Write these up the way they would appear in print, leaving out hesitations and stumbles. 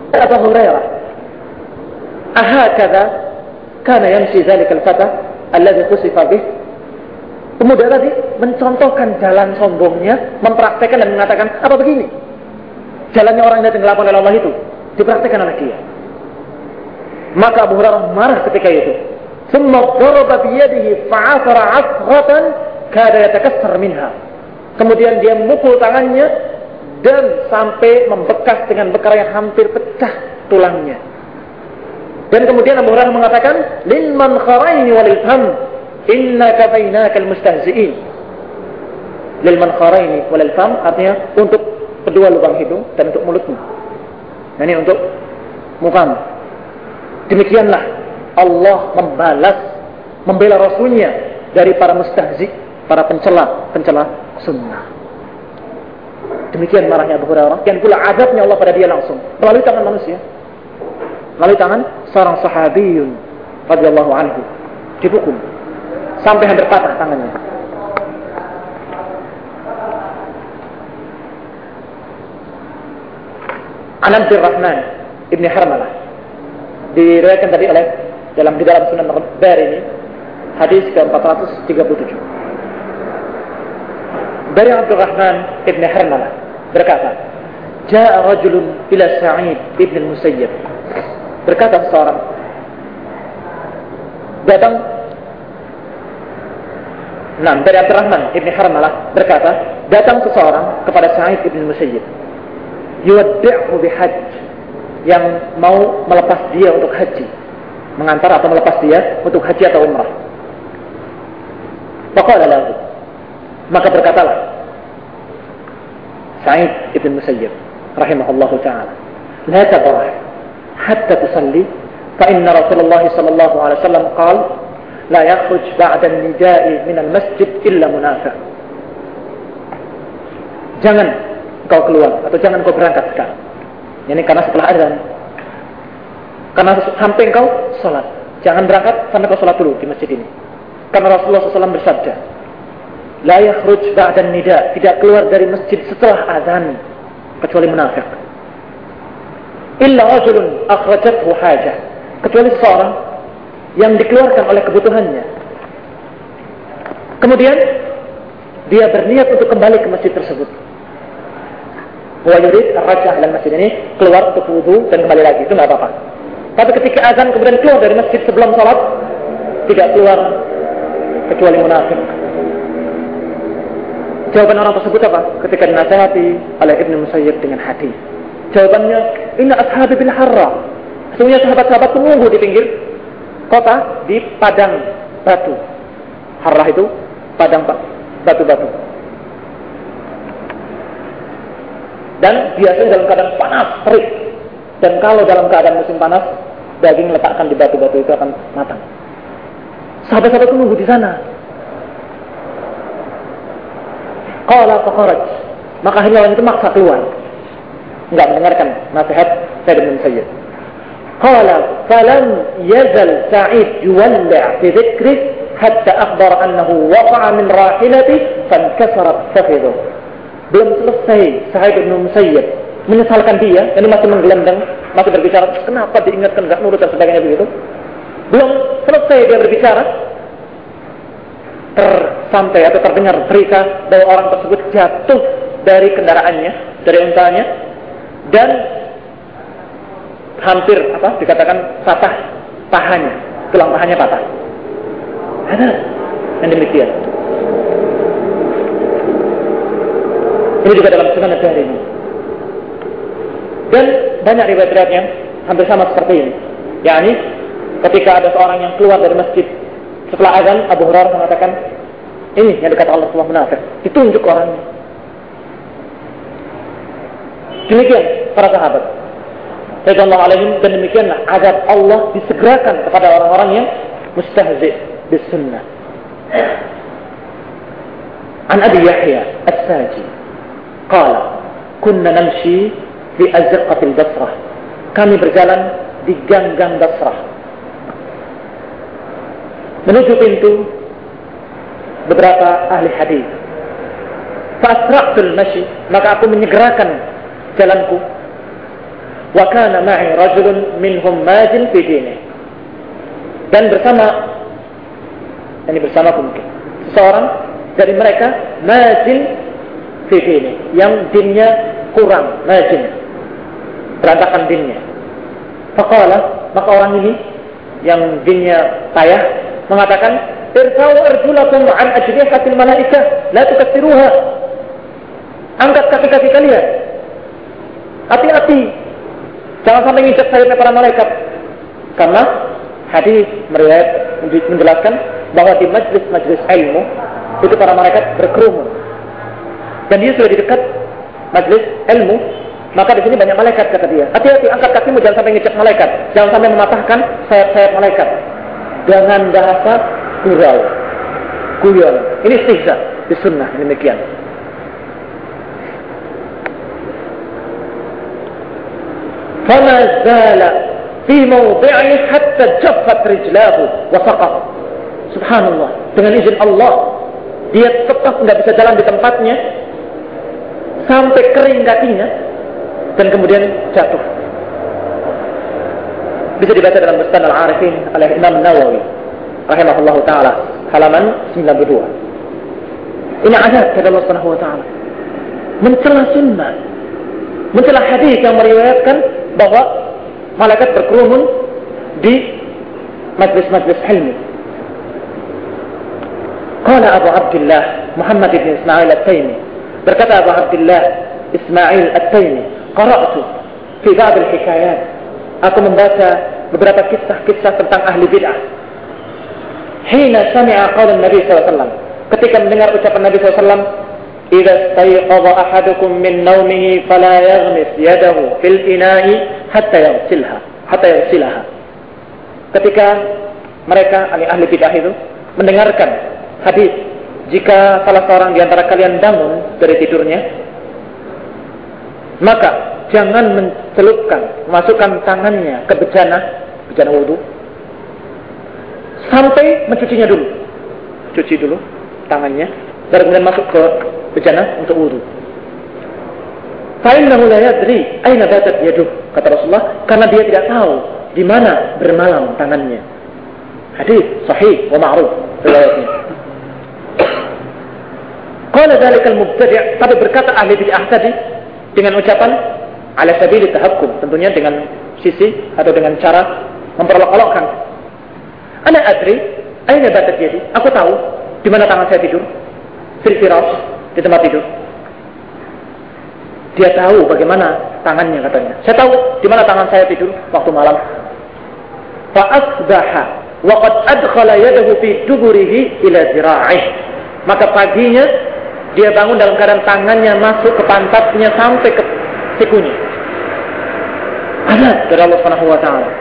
Abu Hurairah, ahakadha kana yamshi dzalikal fata alladhi khusifa bih. Pemuda tadi mencontohkan jalan sombongnya, mempraktekkan dan mengatakan, apa begini? Jalannya orang yang ditenggelamkan oleh Allah itu dipraktekkan oleh dia. Maka Abu Hurairah marah ketika itu. Tsumma daraba bi yadihi fa'athara 'asghatan kada yatakassar minha. Kemudian dia memukul tangannya dan sampai membekas dengan bekar yang hampir pecah tulangnya. Dan kemudian Abu Hurairah mengatakan, lil mankharaini walil fam inna kafainakal mustahzi'in. Lil mankharaini walil fam artinya untuk kedua lubang hidung dan untuk mulutmu. Nah, ini untuk mukamu. Demikianlah Allah membela Rasulnya dari para mustahzi, para pencela sunnah. Demikian marahnya Abu Hurairah. Dan pula azabnya Allah pada dia langsung melalui tangan manusia, melalui tangan seorang sahabiyun radhiyallahu anhu, dipukul sampai hampir patah tangannya. An Abdurrahman ibn Harmalah, diriwayatkan tadi oleh di dalam Sunan Bukhari ini, hadis ke-437. Dari Abdurrahman ibn Harmalah berkata, Ja'a rajulun ila Sa'id ibn al-Musayyib. Berkata seorang datang. Dari Abdurrahman ibn Harmalah berkata, datang seseorang kepada Sa'id ibn al-Musayyib, yuwaddi'hu bihajj, yang mau melepas dia untuk haji, mengantar atau melepas dia untuk haji atau umrah. Faqala lahu, maka berkatalah Sa'id ibn Musayyib rahimahullahu ta'ala, la tabrah hatta tusalli fa inna Rasulullah sallallahu alaihi wasallam qala la yakhruj ba'da an-nida'i min al-masjid illa munafiq. Jangan kau keluar atau jangan kau berangkat sekarang. Ini karena setelah azan. Karena sampai engkau salat, jangan berangkat sampai kau salat dulu di masjid ini. Karena Rasulullah SAW bersabda, la yakhruj ba'da nida, tidak keluar dari masjid setelah azan kecuali munafik. Illa rajulun akhrajathu hajah, kecuali seorang yang dikeluarkan oleh kebutuhannya. Kemudian dia berniat untuk kembali ke masjid tersebut. Wa yurid ar-raj'ah ila masjid, ini keluar untuk wudu dan kembali lagi, itu enggak apa-apa. Tapi ketika azan kemudian keluar dari masjid sebelum salat, tidak keluar kecuali munafik. Jawaban orang tersebut apa? Ketika dinasihati oleh Ibnu Musayyib dengan hadis. Jawabannya, inna ashabi bil harra. Sesungguhnya sahabat-sahabat menunggu di pinggir kota di padang batu. Harrah itu padang batu-batu. Dan biasanya dalam keadaan panas, terik. Dan kalau dalam keadaan musim panas, daging letakkan di batu-batu itu akan matang. Sahabat-sahabat menunggu di sana. Qala fakharaj, maka akhirnya orang itu maksa keluar, enggak mendengarkan nasihat Sa'id bin Musayyib. Qala falam yazal Sa'id yuwalla' fi dhikri hatta akhbara annahu waqa'a min rahilati fankasarat fakhidhu. Belum selesai Sa'id bin Musayyib menyesalkan dia, ini masih menggelendang, masih berbicara, kenapa diingatkan enggak nurut dan sebagainya begitu. Belum selesai dia berbicara, sampai atau terdengar berita bahwa orang tersebut jatuh dari kendaraannya, dari untanya, dan hampir dikatakan patah pahanya, tulang pahanya patah. Ada yang demikian. Ini juga dalam Sunan Bukhari ini. Dan banyak riwayat-riwayat yang hampir sama seperti ini. Yakni ketika ada seorang yang keluar dari masjid setelah azan, Abu Hurairah mengatakan, ini yang dikata Allah SWT munafik, ditunjuk orangnya. Demikian para sahabat radhiyallahu alaihim, dan demikianlah azab Allah disegerakan kepada orang-orang yang mustahzi' bis sunnah. An Abi Yahya As-Saji qala kunna namshi fi azqatil Basrah, kami berjalan di gang-gang Basrah menuju pintu beberapa ahli hadis. Fasra'tul mashi, maka aku menyegerakan jalanku. wa kana ma'i rajulun minhum majin fi dinihi. Dan bersamaku mungkin seseorang dari mereka majin fi dinihi, yang dinnya kurang, majin, berantakan dinnya. Faqala, maka orang ini yang dinnya payah mengatakan, irfa'u arjulakum an ajnihatil malaikah la tukassiruha. Angkat kaki-kaki kalian, hati-hati, jangan sampai nginjak sayapnya para malaikat. Karena hadis menjelaskan bahwa di majlis-majlis ilmu itu para malaikat berkerumun. Dan dia sudah di dekat majlis ilmu, maka di sini banyak malaikat, kata dia. Hati-hati, angkat kakimu, jangan sampai nginjak malaikat, jangan sampai mematahkan sayap-sayap malaikat. Dengan bahasa gurau, guyon. Ini istihza di sunnah, demikian. Fama zala fi mawdi'i hatta jaffat rijlahu wa saqat. Subhanallah, dengan izin Allah, dia tetap tidak bisa jalan di tempatnya sampai kering kakinya dan kemudian jatuh. Bisa dibaca dalam Bustan Al-Arifin oleh Imam Nawawi rahimahullahu taala, halaman 92. Ini ayat dari Allah Subhanahu wa taala mencela sunnah, mencela hadis yang meriwayatkan bahwa malaikat berkerumun di majlis-majlis ilmu. Qala Abu Abdullah Muhammad bin Ismail At-Taimi, berkata Abu Abdullah Ismail At-Taimi, qara'tu fi ba'd al-hikayat, aku membaca beberapa kisah-kisah tentang ahli bid'ah. Hina sami'a qawlan Nabi SAW, ketika mendengar ucapan Nabi SAW, idza stayqadha ahadukum min nawmihi fala yaghmis yadahu fil ina'i hatta yaghsilaha. Ketika mereka ahli bid'ah itu mendengarkan hadis, jika salah seorang di antara kalian bangun dari tidurnya, maka jangan mencelupkan, masukkan tangannya ke bejana wudu, sampai mencucinya dulu. Cuci dulu tangannya, baru kemudian masuk ke bejana untuk wudu. Fa'innahu la yadri aina batat yaduh, kata Rasulullah, karena dia tidak tahu di mana bermalam tangannya. Hadis sahih wa ma'ruf riwayatnya. Qala dzalikal mubtadi', tapi berkata ahli bid'ah tadi dengan ucapan ala sabili tahakkum, tentunya dengan sisi atau dengan cara memperolok-olokkan. Ana adri aina batat yadi, aku tahu di mana tangan saya tidur, fil firash, di tempat tidur. Dia tahu bagaimana tangannya, katanya. Saya tahu di mana tangan saya tidur waktu malam. Fa asbaha wa qad adkhala yadahu fi duburihi ila zira'ih. Maka paginya dia bangun dalam keadaan tangannya masuk ke pantatnya sampai ke sikunya. Ayat dari Allah Subhanahu wa taala.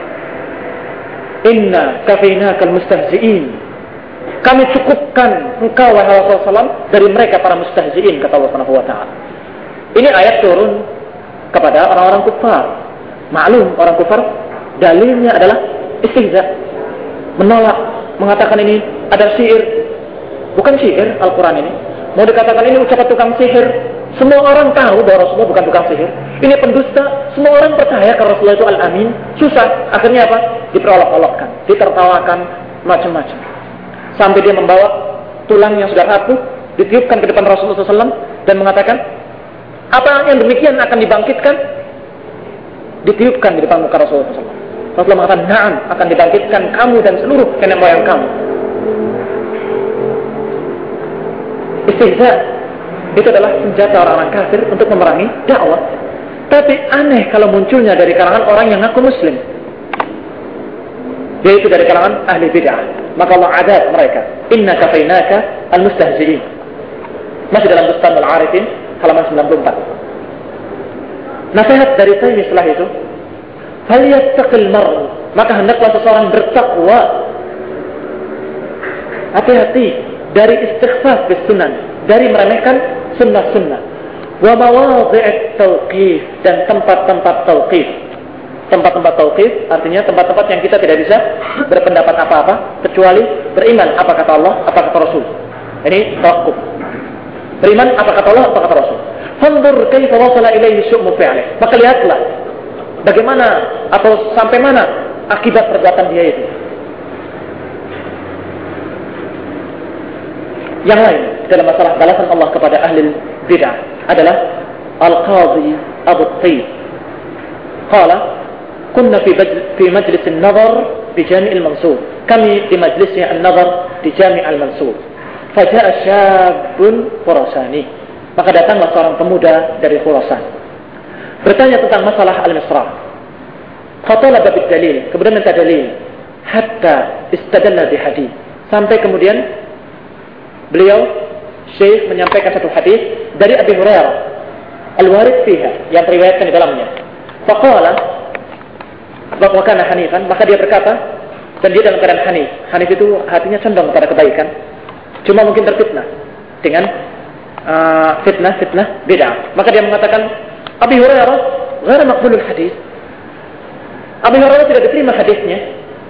Inna kafainakal mustahzi'in. Kami cukupkan engkau wahai Rasulullah dari mereka para mustahzi'in, kata Allah Subhanahu wa taala. Ini ayat turun kepada orang-orang kufar. Maklum, orang kufar dalilnya adalah istihza, menolak, mengatakan ini ada sihir. Bukan sihir Al-Quran ini. Mau dikatakan ini ucapan tukang sihir. Semua orang tahu bahwa Rasulullah bukan tukang sihir. Ini pendusta. Semua orang percaya kalau Rasulullah itu Al-Amin. Susah. Akhirnya apa? Diperolok-olokkan, ditertawakan, macam-macam. Sampai dia membawa tulang yang sudah rapuh, ditiupkan ke depan Rasulullah SAW dan mengatakan, apa yang demikian akan dibangkitkan? Ditiupkan di depan muka Rasulullah SAW. Rasulullah mengatakan, na'am, akan dibangkitkan kamu dan seluruh nenek moyang kamu. Istihza itu adalah senjata orang-orang kafir untuk memerangi dakwah. Tapi aneh kalau munculnya dari kalangan orang yang ngaku muslim, yaitu dari kalangan ahli bid'ah. Maka Allah adab mereka. Inna kafainaka al-mustahzi'in. Masih dalam Bustan Al-Arifin halaman 94. Nasihat dari saya setelah itu, falyattaqil mar'u, maka hendaklah seseorang bertakwa. Hati-hati dari istighfar bis sunan, dari meremehkan sunnah-sunnah. Wa mawadhi'at tauqif, dan tempat-tempat tauqif. Tempat-tempat tauqif artinya tempat-tempat yang kita tidak bisa berpendapat apa-apa kecuali beriman apa kata Allah, apa kata Rasul. Ini tawakkuf. Beriman apa kata Allah, apa kata Rasul. Fanzur kaifa wasala ilaihi syu'mu fi'lih. Maka lihatlah bagaimana atau sampai mana akibat perbuatan dia itu. Yang lain dalam masalah balasan Allah kepada ahli bid'ah adalah Al-Qadhi Abu Tayyib qala kunna fi majlis an-nazar di Jami' al-Mansur. Kami di majlisnya an-nazar di Jami' al-Mansur. Faja'a syabun Khurasani. Maka datanglah seorang pemuda dari Khurasan bertanya tentang masalah al-misra. Fatalaba bid-dalil, kemudian minta dalil hatta istadalla bi hadits, sampai kemudian beliau Syekh menyampaikan satu hadis dari Abi Hurairah al-warid fiha, yang diriwayatkan di dalamnya. Faqala wa kana hanifan, maka dia berkata, dan dia dalam keadaan hanif. Hanif itu hatinya condong pada kebaikan, cuma mungkin terfitnah dengan fitnah bid'ah. Maka dia mengatakan Abi Hurairah ghairu maqbulul hadis. Abi Hurairah tidak diterima hadisnya.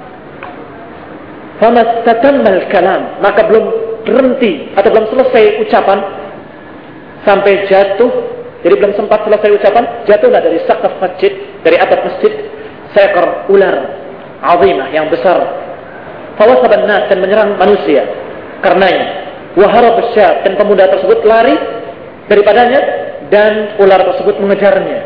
Famastatammal kalam, maka belum berhenti atau belum selesai ucapan sampai jatuh. Jadi belum sempat selesai ucapan, jatuhlah dari saqaf masjid, dari atap masjid, seekor ular azimah yang besar. Fawasaban nas, dan menyerang manusia karenanya. Waharab syab, dan pemuda tersebut lari daripadanya dan ular tersebut mengejarnya.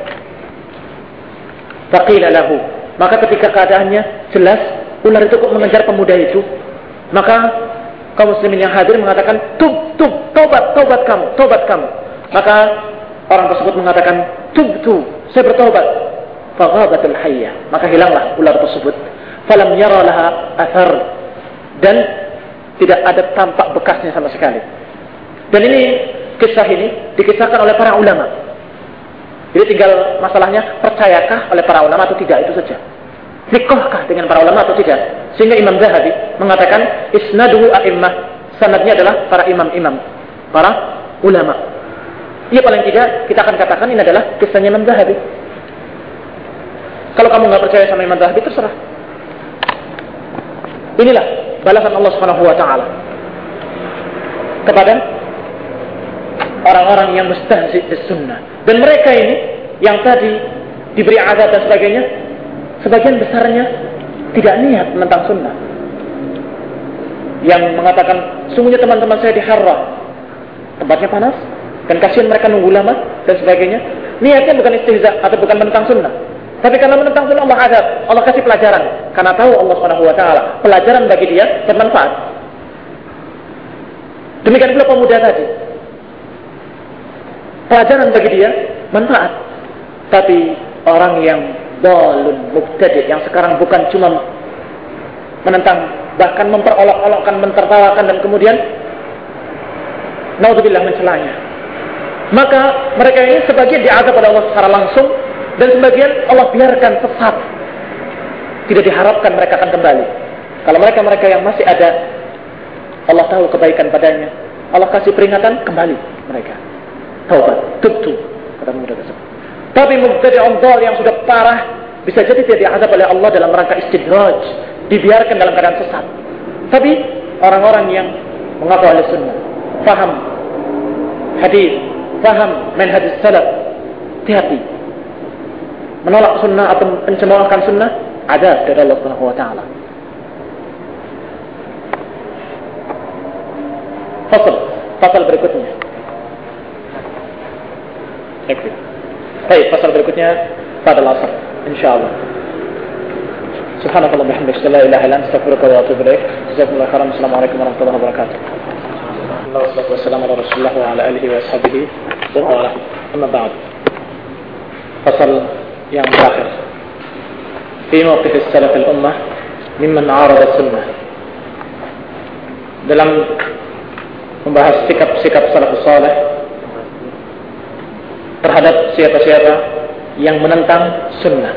Faqila lahu, maka ketika keadaannya jelas ular itu kok mengejar pemuda itu, maka kaum muslimin yang hadir mengatakan, tobat kamu. Maka orang tersebut mengatakan, saya bertobat. Faghabatul hayya, maka hilanglah ular tersebut. Falam yara laha athar, dan tidak ada tampak bekasnya sama sekali. Dan ini, kisah ini dikisahkan oleh para ulama. Jadi tinggal masalahnya, percayakah oleh para ulama atau tidak, itu saja. Fiqhkah dengan para ulama atau tidak. Sehingga Imam Zahabi mengatakan isnaduhu a'immah, sanadnya adalah para imam-imam, para ulama. Ya paling tidak kita akan katakan ini adalah kisahnya Imam Zahabi. Kalau kamu nggak percaya sama Imam Zahabi, terserah. Inilah balasan Allah Subhanahu wa taala kepada orang-orang yang mustahzi' bis sunnah. Dan mereka ini yang tadi diberi azab dan sebagainya, sebagian besarnya tidak niat menentang sunnah. Yang mengatakan, sungguhnya teman-teman saya di Harrah, tempatnya panas, dan kasihan mereka nunggu lama, dan sebagainya. Niatnya bukan istihza atau bukan menentang sunnah. Tapi karena menentang sunnah Allah azab, Allah kasih pelajaran. Karena tahu Allah Subhanahu wa taala, pelajaran bagi dia bermanfaat. Demikian pula pemuda tadi. Pelajaran bagi dia manfaat. Tapi orang yang dalun mubtadi', yang sekarang bukan cuma menentang, bahkan memperolok-olokkan, mentertawakan, dan kemudian naudzubillah mencelanya. Maka mereka ini sebagian diazab oleh Allah secara langsung, dan sebagian Allah biarkan sesat. Tidak diharapkan mereka akan kembali. Kalau mereka yang masih ada, Allah tahu kebaikan padanya, Allah kasih peringatan, kembali mereka. Taubat, tubtu, kata pemuda tersebut. Tapi mubtadi'un dhal yang sudah parah, bisa jadi tidak diazab oleh Allah dalam rangka istidraj, dibiarkan dalam keadaan sesat. Tapi orang-orang yang mengaku ahli sunnah, faham hadis, faham manhaj salaf, hati-hati menolak sunnah atau mencemoohkan sunnah, ada dari Allah Subhanahu wa taala. Fasal berikutnya. Baik, fasal berikutnya pada asar, insyaallah. Subhanallahi bihamdihi, la ilaha illa anta, astaghfiruka wa atubu ilaik. Jazakumullahu khairan. Assalamualaikum warahmatullahi wabarakatuh. Wassalatu wassalamu ala Rasulillah wa ala alihi wa ashabihi wa ala. Amma ba'd. Fasal yang terakhir. Fi mawqif as-salaf al-ummah mimman 'arada sunnah. Dalam membahas sikap-sikap salafus saleh terhadap siapa-siapa yang menentang sunnah.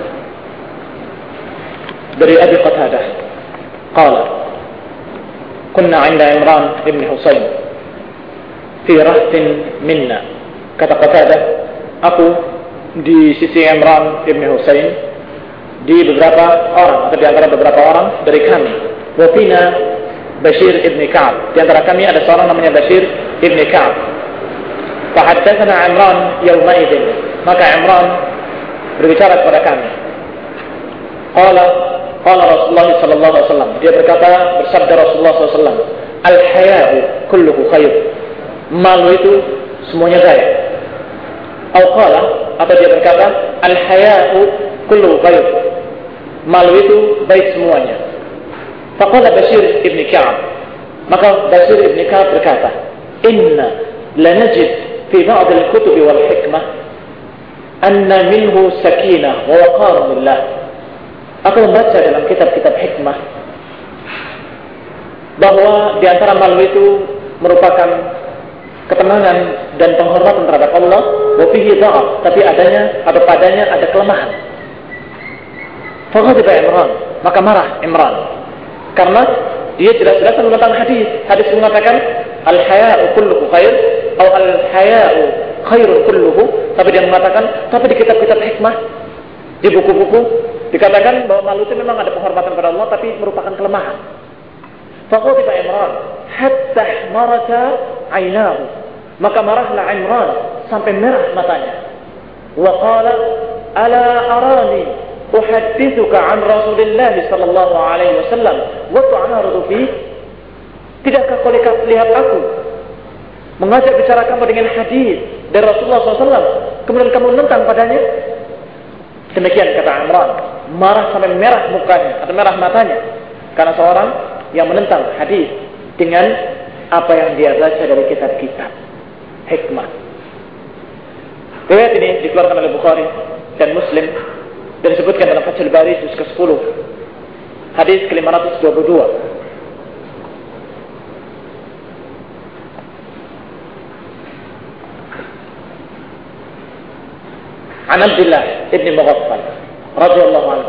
Dari Abi Qatadah qala kunna 'inda Imran ibn Husayn fi rahtin minna. Kata Qatadah, aku di sisi Imran ibn Husayn, di beberapa orang atau di antara beberapa orang dari kami. Wa fina Bashir ibn Ka'ab, di antara kami ada seorang namanya Bashir ibn Ka'ab. Fahaddatsana Imran yawma idzin, maka Imran berbicara kepada kami Qala Rasulullah sallallahu alaihi wasallam. Dia bersabda Rasulullah sallallahu alaihi wasallam, "Al-haya'u kulluhu khair." Malu itu semuanya baik. Atau dia berkata, "Al-haya'u kulluhu khair." Malu itu baik semuanya. Faqala Bashir ibn Ka'ab. Maka Bashir ibn Ka'ab berkata, "Inna lanajid fi ba'd al-kutub wal hikmah anna minhu sakinah wa waqarun lillah." Aku membaca dalam kitab-kitab hikmah bahwa di antara malu itu merupakan ketenangan dan penghormatan terhadap Allah, wa fihi dha'af, tapi padanya ada kelemahan. Faghadiba Imran, maka marah Imran karena dia jelas-jelas menentang hadis mengatakan al-haya'u kulluhu khair atau al-haya'u khairun kulluhu, tapi dia mengatakan tapi di kitab-kitab hikmah, di buku-buku dikatakan bahwa malu itu memang ada penghormatan kepada Allah tapi merupakan kelemahan. Faghadiba Imran hatta marata ainahu, maka marahlah Imran sampai merah matanya. Wa qala ala arani uhaddithuka an Rasulillah sallallahu alaihi wasallam wa tu'aridu fi. Tidakkah kau lihat aku mengajak bicara kamu dengan hadis dari Rasulullah SAW, kemudian kamu menentang padanya? Demikian kata Imran, marah sampai merah mukanya atau merah matanya karena seorang yang menentang hadis dengan apa yang dia baca dari kitab-kitab hikmah. Riwayat ini dikeluarkan oleh Bukhari dan Muslim dan disebutkan dalam Fathul Bari juz ke-10 hadis ke-522. An Abdullah ibn Mughaffal radhiyallahu anhu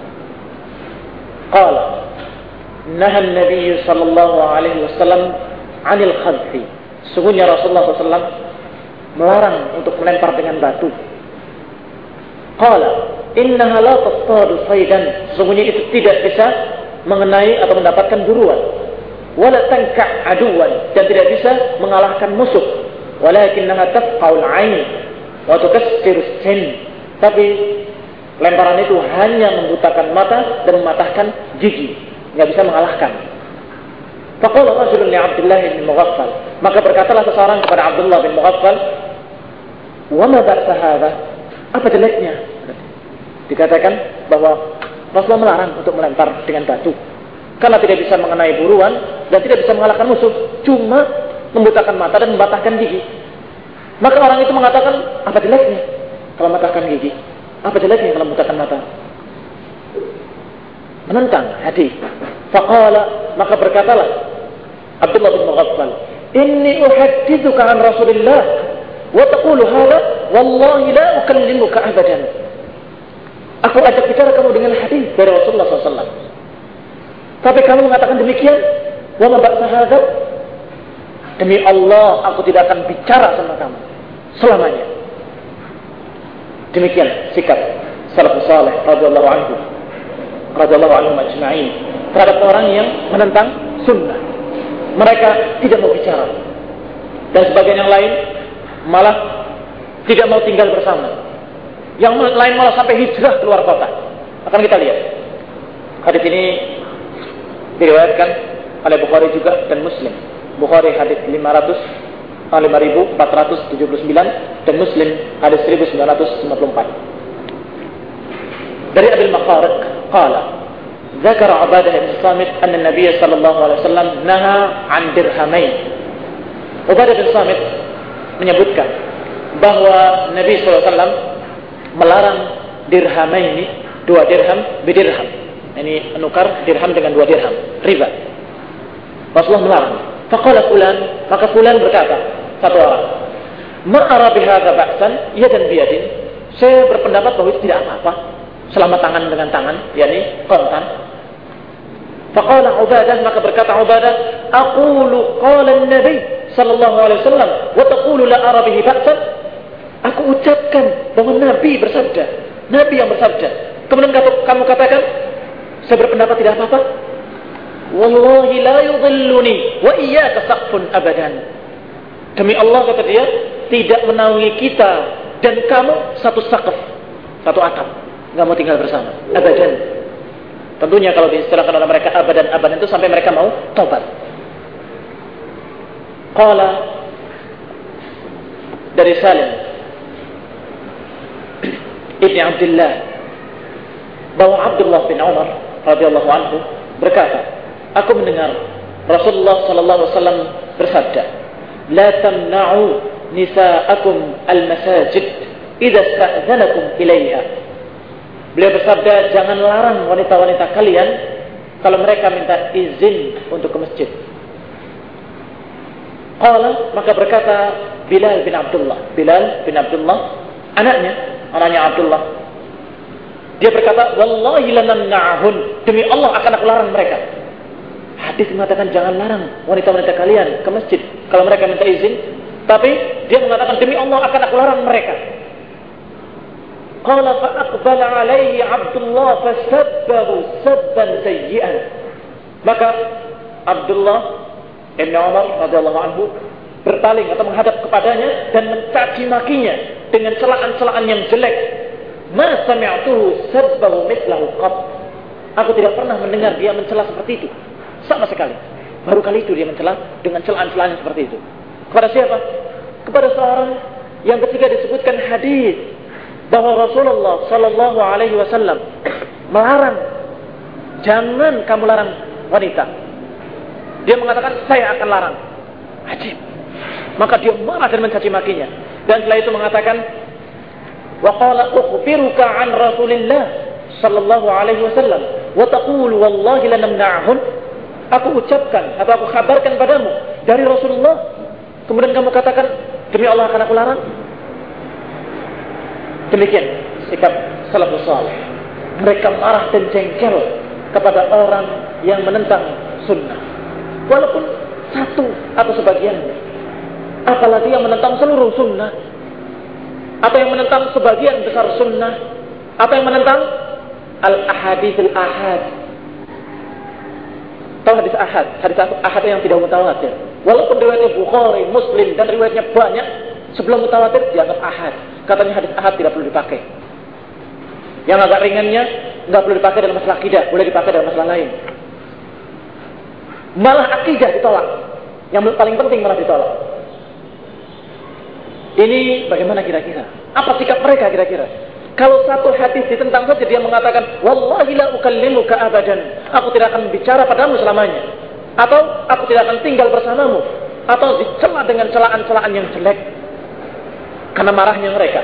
qala naha an-nabiy sallallahu alaihi wasallam 'anil khadfi. Sungguhnya Rasulullah SAW melarang untuk melempar dengan batu. Qala innaha la tastadu saydan. Sungguhnya itu tidak bisa mengenai atau mendapatkan buruan. Wala tanka' aduwan, dan tidak bisa mengalahkan musuh. Walakinnaha tafqa'ul 'ain wa tukassiru sin. Tapi lemparan itu hanya membutakan mata dan mematahkan gigi, enggak bisa mengalahkan. Faqala rajulun li Abdullah bin Mughaffal, maka berkatalah seseorang kepada Abdullah bin Mughaffal, "Wa ma ba'sa hadha?" Apa jeleknya? Dikatakan bahwa Rasulullah melarang untuk melempar dengan batu karena tidak bisa mengenai buruan dan tidak bisa mengalahkan musuh, cuma membutakan mata dan membatahkan gigi. Maka orang itu mengatakan, apa jeleknya kalau mematahkan gigi? Apa jeleknya kalau membutakan mata? Menentang hadis. Faqala, maka berkatalah Abdullah bin Mughaffal, "Inni uhaddithuka an Rasulillah wa taqulu hadha wallahi la ukallimuka abadan." Aku ajak bicara kamu dengan hadis dari Rasulullah SAW, tapi kamu mengatakan demikian. Wa ma ba'sa hadza? Demi Allah, aku tidak akan bicara sama kamu selamanya. Demikian sikap salafus saleh radhiyallahu anhum ajma'in terhadap orang yang menentang sunnah. Mereka tidak mau bicara, dan sebagian yang lain malah tidak mau tinggal bersama. Yang lain malah sampai hijrah keluar kota. Akan kita lihat hadis ini diriwayatkan oleh Bukhari juga dan Muslim. Bukhari hadis 5479 dan Muslim hadis 1954. Dari Abil Maqariq qala ذكر عبادة بن الصامت أن النبي صلى الله عليه وسلم نهى عن درهمين. Ubadah bin Samit menyebutkan bahwa Nabi SAW melarang dirhamaini, 2 dirham bidirham. Ini menukar dirham dengan 2 dirham, riba. Rasulullah melarang. Faqala fulan, maka fulan berkata, satu orang, "Ma ara bihadza ba'san yadan biyadin." Saya berpendapat bahwa itu tidak apa-apa selama tangan dengan tangan, yakni kontan. Faqala Ubadah, maka berkata Ubadah, "Aqulu qala an-nabi sallallahu alaihi wasallam wa taqulu la ara bihi ba'san." Aku ucapkan bahwa Nabi bersabda, Nabi yang bersabda. Kemudian kamu katakan, saya berpendapat tidak apa-apa. Wallahi la yudhilluni wa iyyaka saqfun abadan. Demi Allah, kata dia, tidak menaungi kita dan kamu satu saqaf, satu atap. Enggak mau tinggal bersama, abadan. Tentunya kalau diistilahkan oleh mereka abadan itu sampai mereka mau tobat. Qala dari Salim Ibn Abdullah bahwa Abdullah bin Umar radhiyallahu anhu berkata, aku mendengar Rasulullah sallallahu alaihi wasallam bersabda, "La tamna'u nisa'akum al-masajid idza sta'dzanakum ilaiha." Beliau bersabda, jangan larang wanita-wanita kalian kalau mereka minta izin untuk ke masjid. Qala, maka berkata Bilal bin Abdullah, anaknya Abdullah. Dia berkata, wallahi lanamna'hun, demi Allah akan aku larang mereka. Hadis mengatakan jangan larang wanita-wanita kalian ke masjid kalau mereka minta izin, tapi dia mengatakan demi Allah akan aku larang mereka. Qala fa aqbala alaihi Abdullah fasabbahu sabban sayyi'an. Maka Abdullah Ibn Umar radhiyallahu anhu berpaling atau menghadap kepadanya dan mencaci makinya dengan celaan-celaan yang jelek. Ma sami'tuhu sabbahu mithlahu qat. Aku tidak pernah mendengar dia mencela seperti itu sama sekali. Baru kali itu dia mencela dengan celaan-celaan seperti itu. Kepada siapa? Kepada seorang yang ketika disebutkan hadis bahwa Rasulullah sallallahu alaihi wasallam melarang, jangan kamu larang wanita. Dia mengatakan saya akan larang. Ajib. Maka dia marah dan mencaci makinya. Dan setelah itu mengatakan, wa qala ukhbiruka an Rasulillah sallallahu alaihi wasallam wa taqulu wallahi lanamna'hun. Aku ucapkan atau aku kabarkan padamu dari Rasulullah, kemudian kamu katakan demi Allah akan aku larang. Demikian sikap salafus saleh. Mereka marah dan jengkel kepada orang yang menentang sunnah, walaupun satu atau sebagiannya. Apalagi yang menentang seluruh sunnah, atau yang menentang sebagian besar sunnah, atau yang menentang al-ahadits al-ahad. Tahu hadis ahad yang tidak mutawatir. Walaupun riwayatnya Bukhari, Muslim dan riwayatnya banyak, sebelum mutawatir dianggap ahad. Katanya hadis ahad tidak perlu dipakai. Yang agak ringannya nggak perlu dipakai dalam masalah akidah, boleh dipakai dalam masalah lain. Malah akidah ditolak. Yang paling penting malah ditolak. Ini bagaimana kira-kira? Apa sikap mereka kira-kira? Kalau satu hadis ditentang saja dia mengatakan, wallahi la ukallimuka abadan. Aku tidak akan bicara padamu selamanya. Atau aku tidak akan tinggal bersamamu. Atau dicela dengan celaan-celaan yang jelek. Karena marahnya mereka.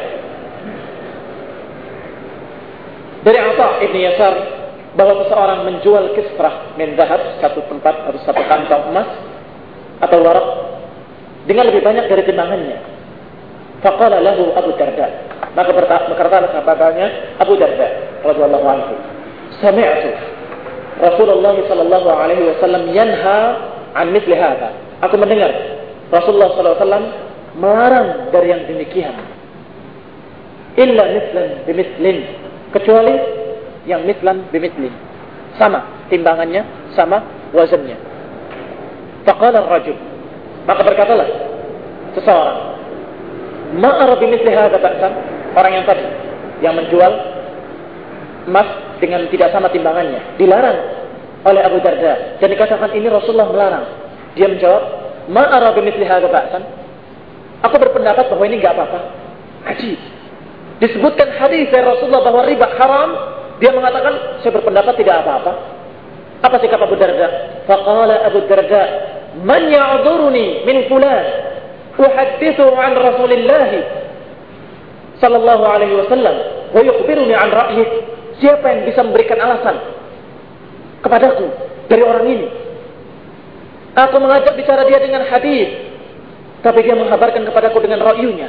Dari Atha Ibn Yasar, bahwa seseorang menjual kisrah min zahab, satu tempat atau satu kantong emas atau warak dengan lebih banyak dari timbangannya. Faqala lahu Abu Darda, maka berkata sahabatnya Abu Darda radhiyallahu anhu, sami'tu Rasulullah sallallahu alaihi wasallam yanha an mithli hadha. Aku mendengar Rasulullah sallallahu alaihi wasallam melarang dari yang demikian. Illa mithlan bimithlin, kecuali yang mithlan bimithlin, sama timbangannya, sama wazannya. Faqala ar-rajul, maka berkatalah seseorang, ma'ara bimithli hadza ba'san, orang yang tadi yang menjual emas dengan tidak sama timbangannya dilarang oleh Abu Darda dan dikatakan ini Rasulullah melarang. Dia menjawab, ma'ara bimithli hadza ba'san, aku berpendapat bahwa ini enggak apa-apa. Ajib. Disebutkan hadis dari Rasulullah bahwa riba haram, dia mengatakan saya berpendapat tidak apa-apa. Apa sikap Abu Darda? Faqala Abu Darda, man ya'dhuruni min fulan uhaddithu an Rasulillah sallallahu alaihi wasallam wa yukhbiruni an ra'yi. Siapa yang bisa memberikan alasan kepadaku dari orang ini? Aku mengajak bicara dia dengan hadis, tapi dia menghabarkan kepadaku dengan ra'yunya.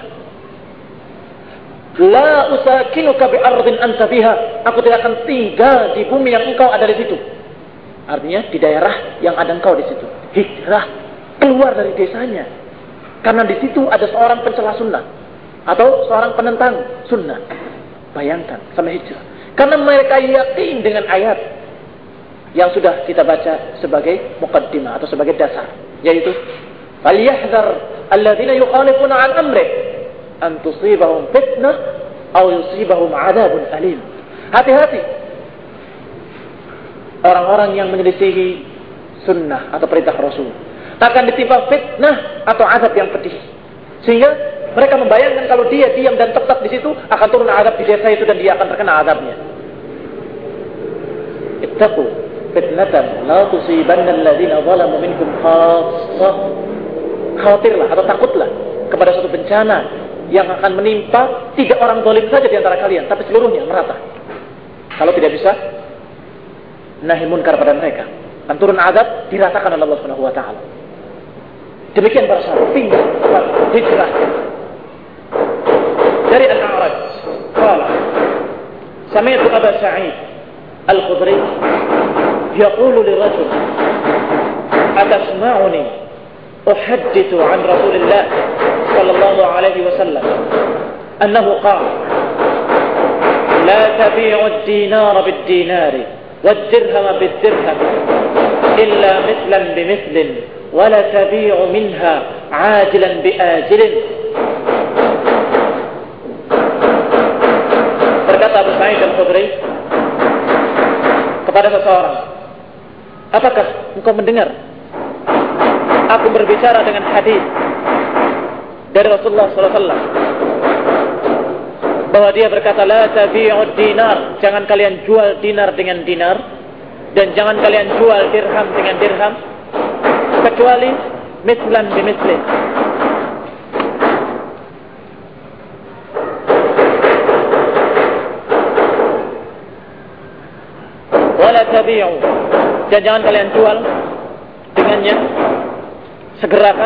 La usakinuka bi ardin anta biha. Aku tidak akan tinggal di bumi yang engkau ada di situ. Artinya di daerah yang ada engkau di situ. Hijrah, keluar dari desanya. Karena di situ ada seorang pencela sunnah atau seorang penentang sunnah. Bayangkan sampai hijrah. Karena mereka yakin dengan ayat yang sudah kita baca sebagai muqaddimah atau sebagai dasar, yaitu falyahdhar alladzina yukhalifuna an amrih an tusibahum fitnah aw yusibahum 'adzabun alim. Hati-hati orang-orang yang menyelisihi sunnah atau perintah Rasul akan ditimpa fitnah atau azab yang pedih. Sehingga mereka membayangkan kalau dia diam dan tetap di situ akan turun azab di desa itu dan dia akan terkena azabnya. Ittaqu fitnatan la tusibanna alladziina zalamu minkum khassah. Khawatirlah atau takutlah kepada suatu bencana yang akan menimpa 3 orang zalim saja di antara kalian, tapi seluruhnya merata. Kalau tidak bisa nahi munkar pada mereka, akan turun azab diratakan oleh Allah Subhanahu wa taala. Demikian para sahabat pindah hijrah dari Al-A'raj. Qala sami'tu Aba Sa'id Al-Khudri yaqulu lirajul atasma'uni uhaddithu 'an Rasulillah sallallahu alaihi wasallam annahu qala la tabi'u ad-dinar bid-dinar wad-dirham bid-dirham illa mithlan bimithlin wala tabi'u minha 'ajilan bi'ajilin. Berkata Abu Sa'id Al-Khudri kepada seseorang, apakah engkau mendengar aku berbicara dengan hadis dari Rasulullah SAW bahwa dia berkata la tabi'ud dinar, jangan kalian jual dinar dengan dinar dan jangan kalian jual dirham dengan dirham kecuali mislan bimislin. Wala tabi'u, dan jangan kalian jual dengannya segerakan.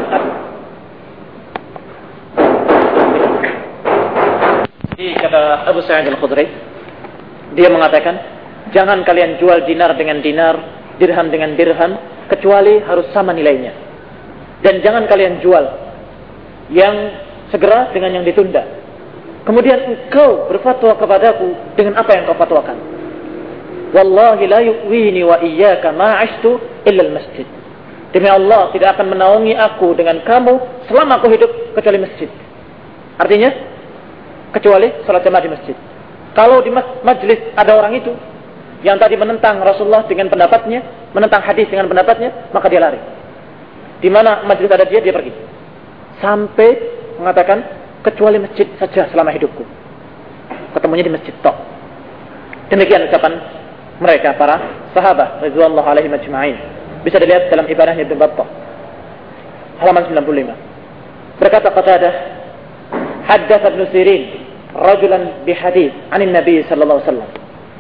Kata Abu Sa'id Al-Khudri, dia mengatakan jangan kalian jual dinar dengan dinar, dirham dengan dirham, kecuali harus sama nilainya. Dan jangan kalian jual yang segera dengan yang ditunda. Kemudian engkau berfatwa kepadaku dengan apa yang kau fatwakan. Wallahi la yu'wini wa iyyaka ma 'ashtu illa al-masjid. Demi Allah, tidak akan menaungi aku dengan kamu selama aku hidup kecuali masjid. Artinya kecuali salat jamaah di masjid. Kalau di majlis ada orang itu yang tadi menentang Rasulullah dengan pendapatnya, menentang hadis dengan pendapatnya, maka dia lari. Di mana majlis ada dia pergi. Sampai mengatakan kecuali masjid saja selama hidupku. Ketemunya di masjid tok. Demikian ucapan mereka para sahabat radhiyallahu alaihim ajma'in. Bisa dilihat dalam ibadahnya Ibnu Battah. Halaman 95. Berkata Qatadah, haddatsa Ibnu Sirin rajulan bihadits 'anil Nabi sallallahu alaihi wasallam.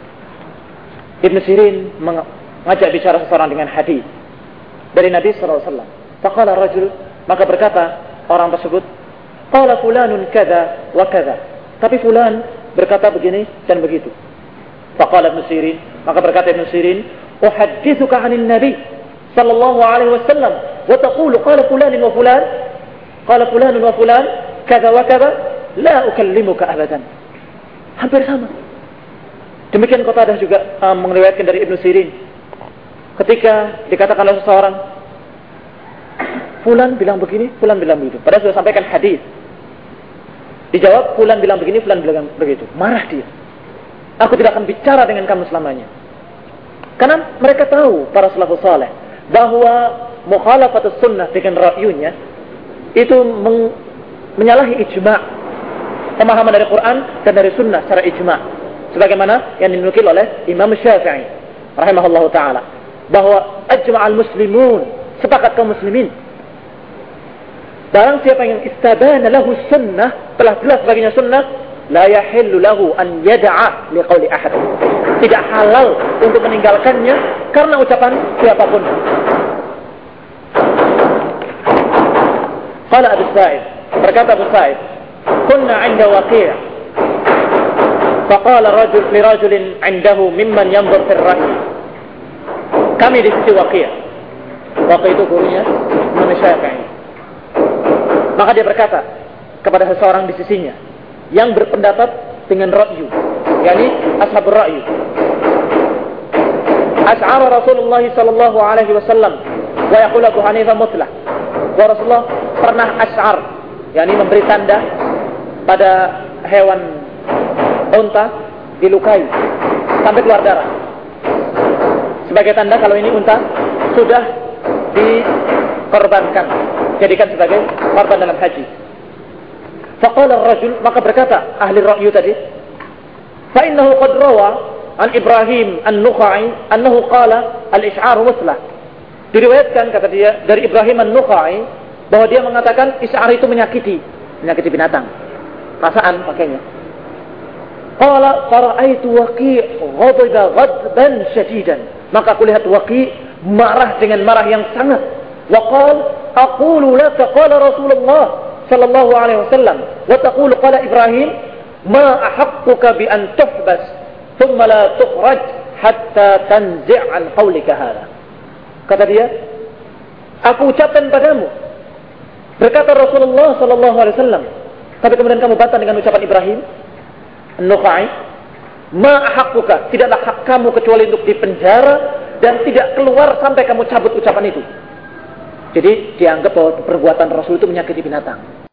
Ibnu Sirin mengajak bicara seseorang dengan hadis dari Nabi sallallahu alaihi wasallam. Faqala rajul, maka berkata orang tersebut, qala fulanun kadza wa kadza. Tapi fulan berkata begini dan begitu. Faqala Ibnu Sirin, maka berkata Ibnu Sirin, uhaddithuka 'anil Nabi sallallahu alaihi wasallam wa taqulu qala fulan wa fulan, qala fulan wa fulan kadza wa kadza, la ukallimuka abadan. Hampir sama. Demikian Qatadah juga meriwayatkan dari Ibnu Sirin. Ketika dikatakan oleh seseorang, fulan bilang begini, fulan bilang begitu. Padahal sudah sampaikan hadis. Dijawab, fulan bilang begini, fulan bilang begitu. Marah dia. Aku tidak akan bicara dengan kamu selamanya. Karena mereka tahu, para salafus saleh, bahwa mukhalafatus sunnah dengan ra'yunya itu menyalahi ijma', pemahaman dari Quran dan dari sunnah secara ijma', sebagaimana yang dinukil oleh Imam Syafi'i rahimahullahu taala, bahwa ajma'al muslimun, sepakat kaum muslimin, barang siapa yang istabana lahu sunnah, telah jelas baginya sunnah, la yahillu lahu an yada'a liqauli ahad, tidak halal untuk meninggalkannya karena ucapan siapapun. Qala Abu Sa'id, berkata Abu Sa'id, kunna 'inda Waqi', faqala rajul li rajulin 'indahu mimman yanzur fi ar-ra'y. Kami di sisi Waqi'. Waqi' itu gurunya Imam Syafi'i. Maka dia berkata kepada seseorang di sisinya yang berpendapat dengan ra'yu, yakni ashabur ra'yu. Ash'ara Rasulullah sallallahu alaihi wasallam wa yaqulu Abu Hanifah mutlaq. Wa Rasulullah pernah ash'ar, yakni memberi tanda pada hewan unta dilukai sampai keluar darah. sebagai tanda kalau ini unta sudah dikorbankan, jadikan sebagai korban dalam haji. Faqala ar-rajul, maka berkata ahli ra'yu tadi, fa innahu qad rawa an Ibrahim an-Nukhai annahu qala al-ish'ar waslah. Diriwayatkan, kata dia, dari Ibrahim an-Nukhai bahwa dia mengatakan ish'ar itu menyakiti binatang. Perasaan pakainya. Qala fara'aitu Waqi' ghadiba ghadban shadidan. Maka aku lihat Waqi' marah dengan marah yang sangat. Wa qala aqulu laka qala Rasulullah sallallahu alaihi wasallam wa taqulu qala Ibrahim ma ahaqquka bi an tuhbas thumma la tukhraj hatta tanzi' an qawlika hadha. Kata dia, aku ucapkan padamu, berkata Rasulullah sallallahu alaihi wasallam, tapi kemudian kamu bantah dengan ucapan Ibrahim An-Nukhai, ma ahaqquka, tidaklah hak kamu kecuali untuk dipenjara dan tidak keluar sampai kamu cabut ucapan itu. Jadi dianggap bahwa perbuatan Rasul itu menyakiti binatang.